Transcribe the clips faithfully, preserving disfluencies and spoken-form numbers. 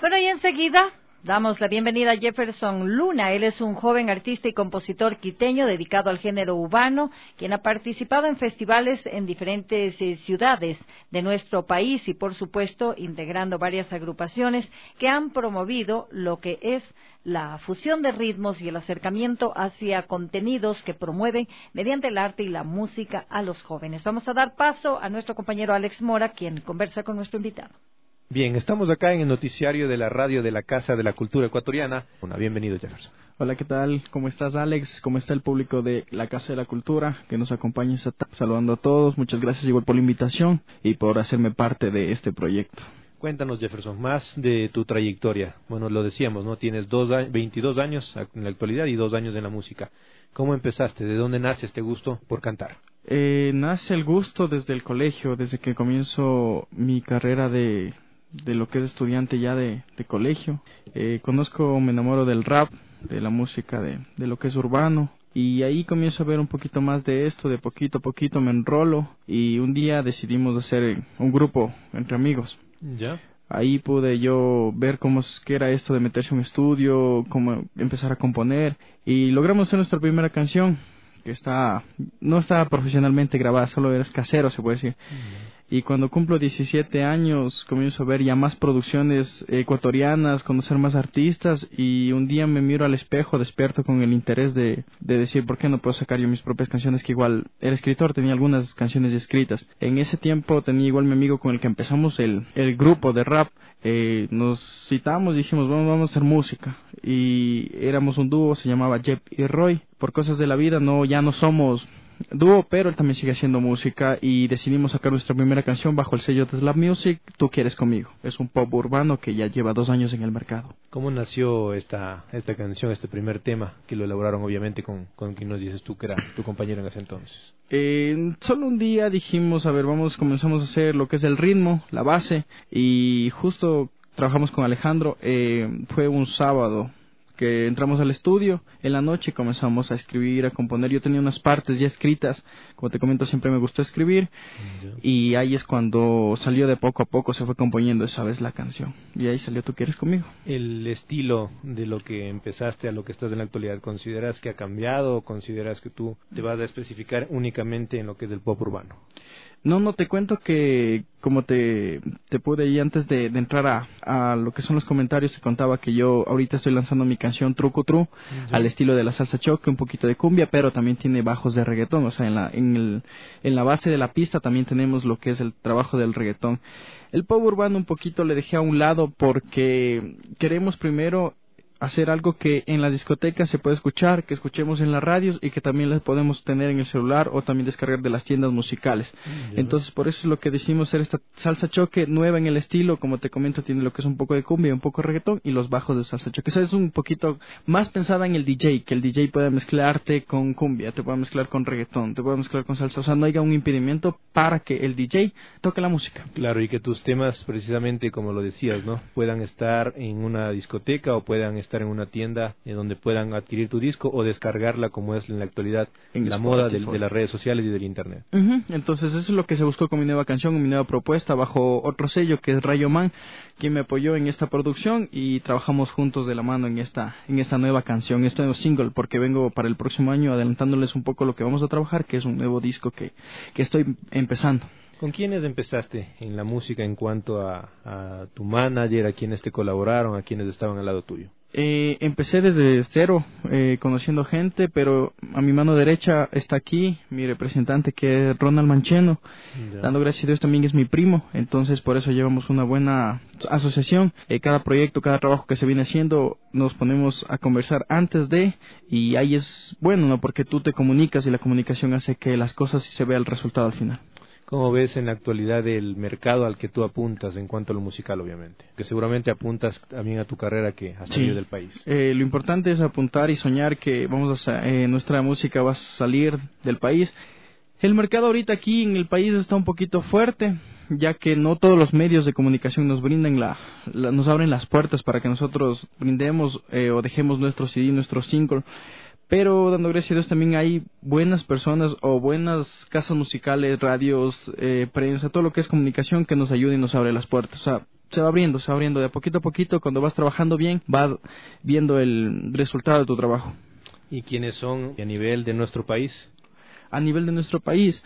Bueno, y enseguida damos la bienvenida a Jefferson Luna. Él es un joven artista y compositor quiteño dedicado al género urbano, quien ha participado en festivales en diferentes eh, ciudades de nuestro país y, por supuesto, integrando varias agrupaciones que han promovido lo que es la fusión de ritmos y el acercamiento hacia contenidos que promueven mediante el arte y la música a los jóvenes. Vamos a dar paso a nuestro compañero Alex Mora, quien conversa con nuestro invitado. Bien, estamos acá en el noticiario de la radio de la Casa de la Cultura Ecuatoriana. Una bienvenido, Jefferson. Hola, ¿qué tal? ¿Cómo estás, Alex? ¿Cómo está el público de la Casa de la Cultura que nos acompaña? Saludando a todos. Muchas gracias igual por la invitación y por hacerme parte de este proyecto. Cuéntanos, Jefferson, más de tu trayectoria. Bueno, lo decíamos, ¿no? Tienes dos, veintidós años en la actualidad y dos años en la música. ¿Cómo empezaste? ¿De dónde nace este gusto por cantar? Eh, nace el gusto desde el colegio, desde que comienzo mi carrera de... de lo que es estudiante ya de, de colegio. Eh, conozco, me enamoro del rap, de la música, de, de lo que es urbano. Y ahí comienzo a ver un poquito más de esto, de poquito a poquito me enrolo. Y un día decidimos hacer un grupo entre amigos. ¿Ya? Ahí pude yo ver cómo es, qué era esto de meterse en un estudio, cómo empezar a componer. Y logramos hacer nuestra primera canción, que está no está profesionalmente grabada, solo es casero, se puede decir. Uh-huh. Y cuando cumplo diecisiete años comienzo a ver ya más producciones ecuatorianas, conocer más artistas, y un día me miro al espejo, despierto con el interés de, de decir por qué no puedo sacar yo mis propias canciones, que igual era escritor, tenía algunas canciones escritas. En ese tiempo tenía igual mi amigo con el que empezamos el, el grupo de rap. Eh, nos citamos y dijimos, bueno, vamos a hacer música. Y éramos un dúo, se llamaba Jep y Roy. Por cosas de la vida no ya no somos dúo, pero él también sigue haciendo música y decidimos sacar nuestra primera canción bajo el sello de Slap Music, Tú Quieres Conmigo. Es un pop urbano que ya lleva dos años en el mercado. ¿Cómo nació esta esta canción, este primer tema, que lo elaboraron obviamente con, con quien nos dices tú que era tu compañero en ese entonces? Eh, solo un día dijimos, a ver, vamos, comenzamos a hacer lo que es el ritmo, la base, y justo trabajamos con Alejandro. Eh, fue un sábado que entramos al estudio en la noche y comenzamos a escribir, a componer. Yo tenía unas partes ya escritas, como te comento, siempre me gustó escribir, yeah. Y ahí es cuando salió de poco a poco, se fue componiendo esa vez la canción, y ahí salió Tú Quieres Conmigo. El estilo de lo que empezaste a lo que estás en la actualidad, ¿consideras que ha cambiado o consideras que tú te vas a especificar únicamente en lo que es el pop urbano? No, no, te cuento que como te, te pude ir antes de, de entrar a, a lo que son los comentarios, te contaba que yo ahorita estoy lanzando mi canción Truco Tru, uh-huh, al estilo de la salsa choque, un poquito de cumbia, pero también tiene bajos de reggaetón. O sea, en la, en el, en la base de la pista también tenemos lo que es el trabajo del reggaetón. El pop urbano un poquito le dejé a un lado porque queremos primero hacer algo que en las discotecas se puede escuchar, que escuchemos en las radios y que también les podemos tener en el celular o también descargar de las tiendas musicales. Mm, Entonces por eso es lo que decidimos hacer esta salsa choque nueva en el estilo. Como te comento, tiene lo que es un poco de cumbia, un poco de reggaetón y los bajos de salsa choque. O sea, es un poquito más pensada en el D J, que el D J pueda mezclarte con cumbia, te pueda mezclar con reggaetón, te pueda mezclar con salsa. O sea, no haya un impedimento para que el D J toque la música. Claro, y que tus temas, precisamente como lo decías, ¿no?, puedan estar en una discoteca o puedan estar en una tienda en donde puedan adquirir tu disco o descargarla, como es en la actualidad en la moda de, de las redes sociales y del internet. Uh-huh. Entonces eso es lo que se buscó con mi nueva canción, mi nueva propuesta, bajo otro sello que es Rayo Man, quien me apoyó en esta producción, y trabajamos juntos de la mano en esta en esta nueva canción, este nuevo single, porque vengo para el próximo año adelantándoles un poco lo que vamos a trabajar, que es un nuevo disco que, que estoy empezando. ¿Con quiénes empezaste en la música en cuanto a, a tu manager, a quienes te colaboraron, a quienes estaban al lado tuyo? Eh, empecé desde cero, eh, conociendo gente, pero a mi mano derecha está aquí mi representante, que es Ronald Mancheno. Ya. Dando gracias a Dios también es mi primo, entonces por eso llevamos una buena asociación. Eh, cada proyecto, cada trabajo que se viene haciendo, nos ponemos a conversar antes de, y ahí es bueno, ¿no?, porque tú te comunicas y la comunicación hace que las cosas sí se vea el resultado al final. ¿Cómo ves en la actualidad el mercado al que tú apuntas en cuanto a lo musical, obviamente? Que seguramente apuntas también a tu carrera que has salido sí. del país. Eh, lo importante es apuntar y soñar que vamos a eh, nuestra música va a salir del país. El mercado ahorita aquí en el país está un poquito fuerte, ya que no todos los medios de comunicación nos brindan la, la nos abren las puertas para que nosotros brindemos eh, o dejemos nuestro C D, nuestro single. Pero dando gracias a Dios también hay buenas personas o buenas casas musicales, radios, eh, prensa, todo lo que es comunicación que nos ayuda y nos abre las puertas. O sea, se va abriendo, se va abriendo de poquito a poquito. Cuando vas trabajando bien, vas viendo el resultado de tu trabajo. ¿Y quiénes son a nivel de nuestro país? A nivel de nuestro país,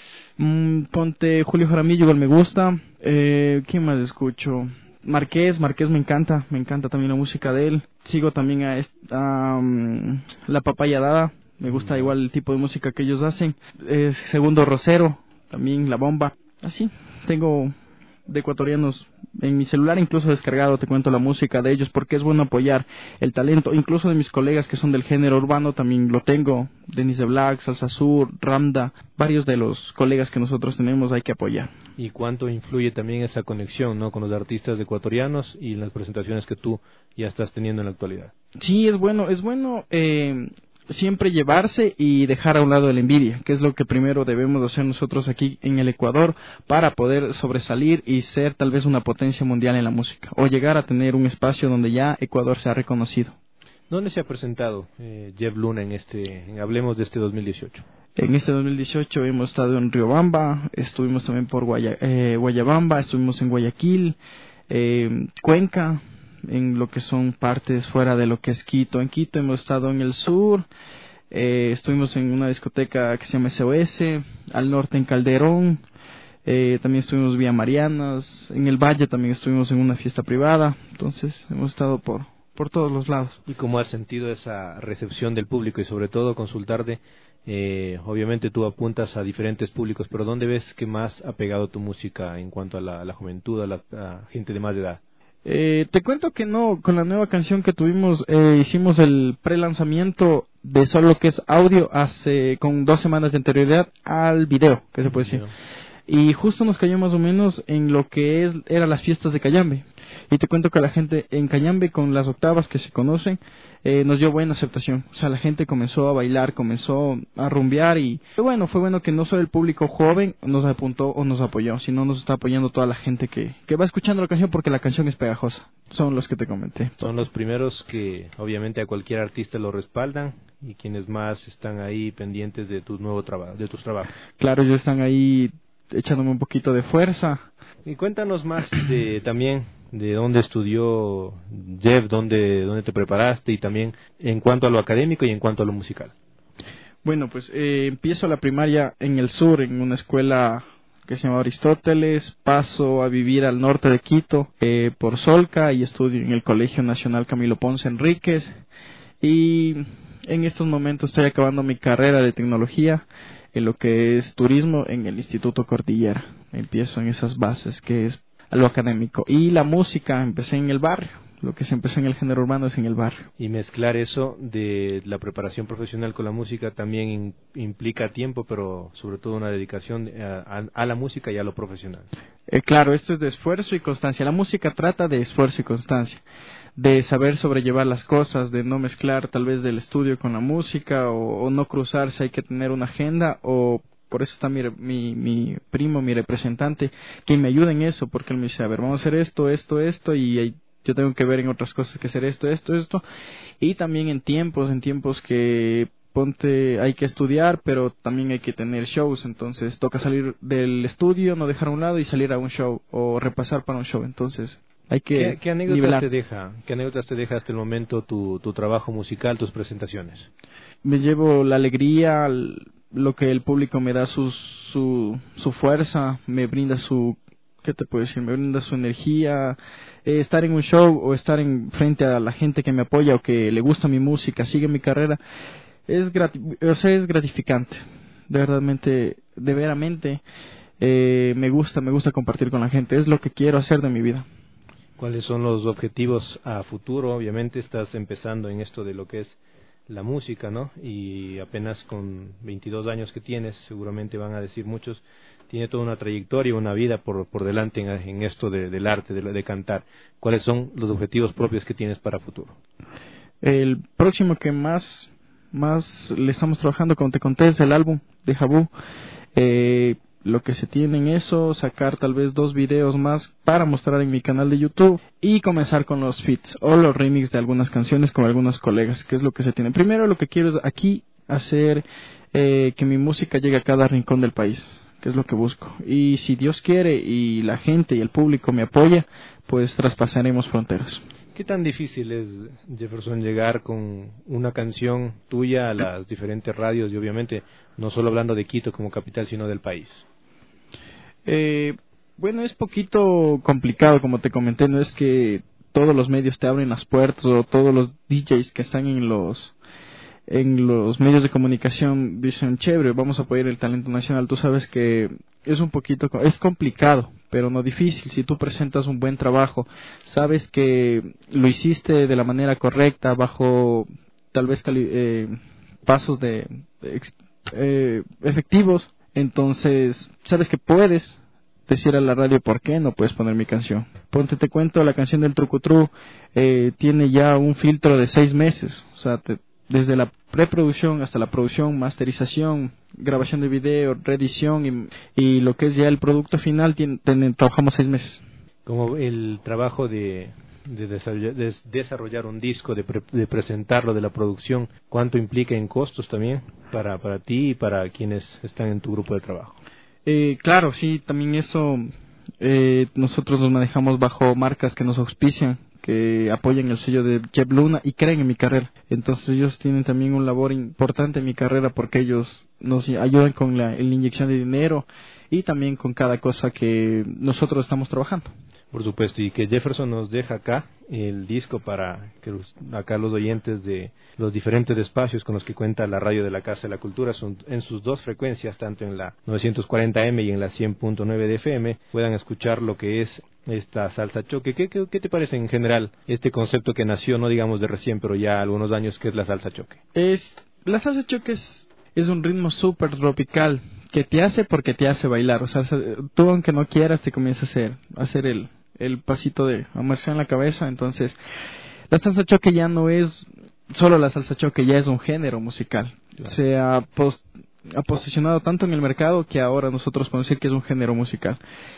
mmm, ponte Julio Jaramillo, igual me gusta. Eh, ¿Quién más escucho? Marqués, Marqués me encanta, me encanta también la música de él. Sigo también a, esta, um, La Papaya Dada, me gusta igual el tipo de música que ellos hacen. Eh, Segundo Rosero, también La Bomba. Así, tengo de ecuatorianos en mi celular incluso descargado, te cuento la música de ellos, porque es bueno apoyar el talento, incluso de mis colegas que son del género urbano, también lo tengo. Denis de Black, Salsa Sur, Ramda, varios de los colegas que nosotros tenemos hay que apoyar. ¿Y cuánto influye también esa conexión, ¿no?, con los artistas ecuatorianos y las presentaciones que tú ya estás teniendo en la actualidad? Sí, es bueno, es bueno eh, siempre llevarse y dejar a un lado la envidia, que es lo que primero debemos hacer nosotros aquí en el Ecuador para poder sobresalir y ser tal vez una potencia mundial en la música, o llegar a tener un espacio donde ya Ecuador sea reconocido. ¿Dónde se ha presentado eh, Jeff Luna en este, en, hablemos de este dos mil dieciocho? En este dos mil dieciocho hemos estado en Riobamba, estuvimos también por Guaya, eh, Guayabamba, estuvimos en Guayaquil, eh, Cuenca, en lo que son partes fuera de lo que es Quito. En Quito hemos estado en el sur, eh, estuvimos en una discoteca que se llama S O S, al norte en Calderón, eh, también estuvimos vía Marianas, en el Valle también estuvimos en una fiesta privada. Entonces hemos estado por, por todos los lados. ¿Y cómo has sentido esa recepción del público? Y sobre todo consultarte, eh, obviamente tú apuntas a diferentes públicos, pero ¿dónde ves que más ha pegado tu música en cuanto a la, a la juventud, a la a gente de más edad? Eh, te cuento que no, con la nueva canción que tuvimos, eh, hicimos el pre-lanzamiento de solo lo que es audio hace con dos semanas de anterioridad al video, que se puede decir. Y justo nos cayó más o menos en lo que es, eran las fiestas de Cayambe. Y te cuento que la gente en Cayambe, con las octavas que se conocen, eh, nos dio buena aceptación. O sea, la gente comenzó a bailar, comenzó a rumbear y bueno, fue bueno que no solo el público joven nos apuntó o nos apoyó, sino nos está apoyando toda la gente que, que va escuchando la canción, porque la canción es pegajosa. Son los que te comenté. Son los primeros que obviamente a cualquier artista lo respaldan, y quienes más están ahí pendientes de tus nuevos trabajos, de tus trabajos. Claro, ellos están ahí echándome un poquito de fuerza. Y cuéntanos más de también de dónde estudió Jeff, dónde, dónde te preparaste, y también en cuanto a lo académico y en cuanto a lo musical. Bueno, pues eh, empiezo la primaria en el sur, en una escuela que se llama Aristóteles, paso a vivir al norte de Quito, eh, por Solca, y estudio en el Colegio Nacional Camilo Ponce Enríquez, y en estos momentos estoy acabando mi carrera de tecnología en lo que es turismo en el Instituto Cordillera. Empiezo en esas bases, que es a lo académico. Y la música, empecé en el barrio. Lo que se empezó en el género urbano es en el barrio. Y mezclar eso de la preparación profesional con la música también in, implica tiempo, pero sobre todo una dedicación a, a, a la música y a lo profesional. Eh, claro, esto es de esfuerzo y constancia. La música trata de esfuerzo y constancia, de saber sobrellevar las cosas, de no mezclar tal vez del estudio con la música, o, o no cruzarse. Hay que tener una agenda, o por eso está mi, mi, mi primo, mi representante, quien me ayuda en eso, porque él me dice, a ver, vamos a hacer esto, esto, esto, y hay, yo tengo que ver en otras cosas que hacer esto, esto, esto, y también en tiempos, en tiempos que ponte, hay que estudiar, pero también hay que tener shows. Entonces toca salir del estudio, no dejar a un lado y salir a un show, o repasar para un show. Entonces hay que ¿Qué, qué anécdotas nivelar. te deja, qué anécdotas te deja hasta el momento tu, tu trabajo musical, tus presentaciones? Me llevo la alegría, lo que el público me da, su, su, su fuerza, me brinda su, ¿qué te puedo decir? Me brinda su energía. Eh, estar en un show o estar en frente a la gente que me apoya o que le gusta mi música, sigue mi carrera, es, grati- o sea, es gratificante. De verdadmente, de veramente, eh, me gusta, me gusta compartir con la gente. Es lo que quiero hacer de mi vida. ¿Cuáles son los objetivos a futuro? Obviamente estás empezando en esto de lo que es la música, ¿no? Y apenas con veintidós años que tienes, seguramente van a decir muchos, tiene toda una trayectoria, una vida por, por delante en, en esto de, del arte, de, de cantar. ¿Cuáles son los objetivos propios que tienes para futuro? El próximo que más, más le estamos trabajando, como te conté, es el álbum de Jabú. Eh, lo que se tiene en eso, sacar tal vez dos videos más para mostrar en mi canal de YouTube, y comenzar con los feats o los remix de algunas canciones con algunos colegas, que es lo que se tiene. Primero, lo que quiero es aquí hacer eh, que mi música llegue a cada rincón del país, que es lo que busco. Y si Dios quiere y la gente y el público me apoya, pues traspasaremos fronteras. ¿Qué tan difícil es, Jefferson, llegar con una canción tuya a las diferentes radios y obviamente no solo hablando de Quito como capital, sino del país? Eh, bueno, es poquito complicado, como te comenté, no es que todos los medios te abren las puertas o todos los D Js que están en los en los medios de comunicación dicen, chévere, vamos a apoyar el talento nacional. Tú sabes que es un poquito, es complicado, pero no difícil. Si tú presentas un buen trabajo, sabes que lo hiciste de la manera correcta, bajo tal vez cali- eh, pasos de, de eh, efectivos, entonces sabes que puedes decir a la radio por qué no puedes poner mi canción. Ponte, te cuento, la canción del Trucutru eh, tiene ya un filtro de seis meses, o sea, te, desde la preproducción hasta la producción, masterización, grabación de video, reedición y, y lo que es ya el producto final, tiene, ten, trabajamos seis meses. Como el trabajo de, de, desarrollar, de desarrollar un disco, de, pre, de presentarlo, de la producción, ¿cuánto implica en costos también para, para ti y para quienes están en tu grupo de trabajo? Eh, claro, sí, también eso, eh, nosotros nos manejamos bajo marcas que nos auspician, que apoyan el sello de Jeff Luna y creen en mi carrera. Entonces ellos tienen también un labor importante en mi carrera porque ellos nos ayudan con la, la inyección de dinero y también con cada cosa que nosotros estamos trabajando. Por supuesto, y que Jefferson nos deja acá el disco para que los, acá los oyentes de los diferentes espacios con los que cuenta la radio de la Casa de la Cultura son, en sus dos frecuencias, tanto en la novecientos cuarenta eme y en la cien punto nueve de F M, puedan escuchar lo que es esta salsa choque. ¿Qué, qué, qué te parece en general este concepto que nació, no digamos de recién, pero ya algunos años, que es la salsa choque? Es, la salsa choque es, es un ritmo súper tropical que te hace porque te hace bailar. O sea, tú aunque no quieras te comienza a hacer, a hacer el... el pasito de amarse en la cabeza. Entonces la salsa choque ya no es solo la salsa choque, ya es un género musical. Claro. Se ha, post, ha posicionado tanto en el mercado que ahora nosotros podemos decir que es un género musical.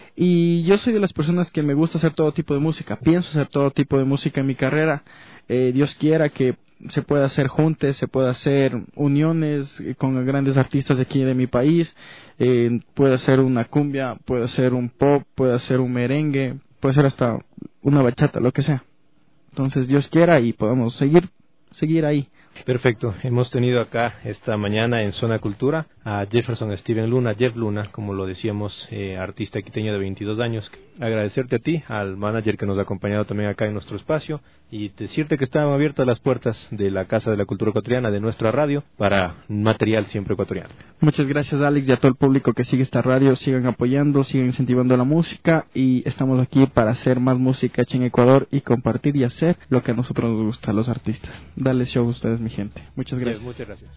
Y yo soy de las personas que me gusta hacer todo tipo de música, pienso hacer todo tipo de música en mi carrera. eh, Dios quiera que se pueda hacer juntes, se pueda hacer uniones con grandes artistas de aquí de mi país. eh, puede ser una cumbia, puede ser un pop, puede ser un merengue, puede ser hasta una bachata, lo que sea. Entonces Dios quiera y podamos seguir seguir ahí. Perfecto, hemos tenido acá esta mañana en Zona Cultura a Jefferson Steven Luna, Jeff Luna, como lo decíamos, eh, artista quiteño de veintidós años. Agradecerte a ti, al manager que nos ha acompañado también acá en nuestro espacio, y decirte que están abiertas las puertas de la Casa de la Cultura Ecuatoriana, de nuestra radio, para material siempre ecuatoriano. Muchas gracias, Alex, y a todo el público que sigue esta radio. Sigan apoyando, sigan incentivando la música, y estamos aquí para hacer más música hecha en Ecuador y compartir y hacer lo que a nosotros nos gusta, los artistas. Dale show a ustedes, mi gente. Muchas gracias. Sí, muchas gracias.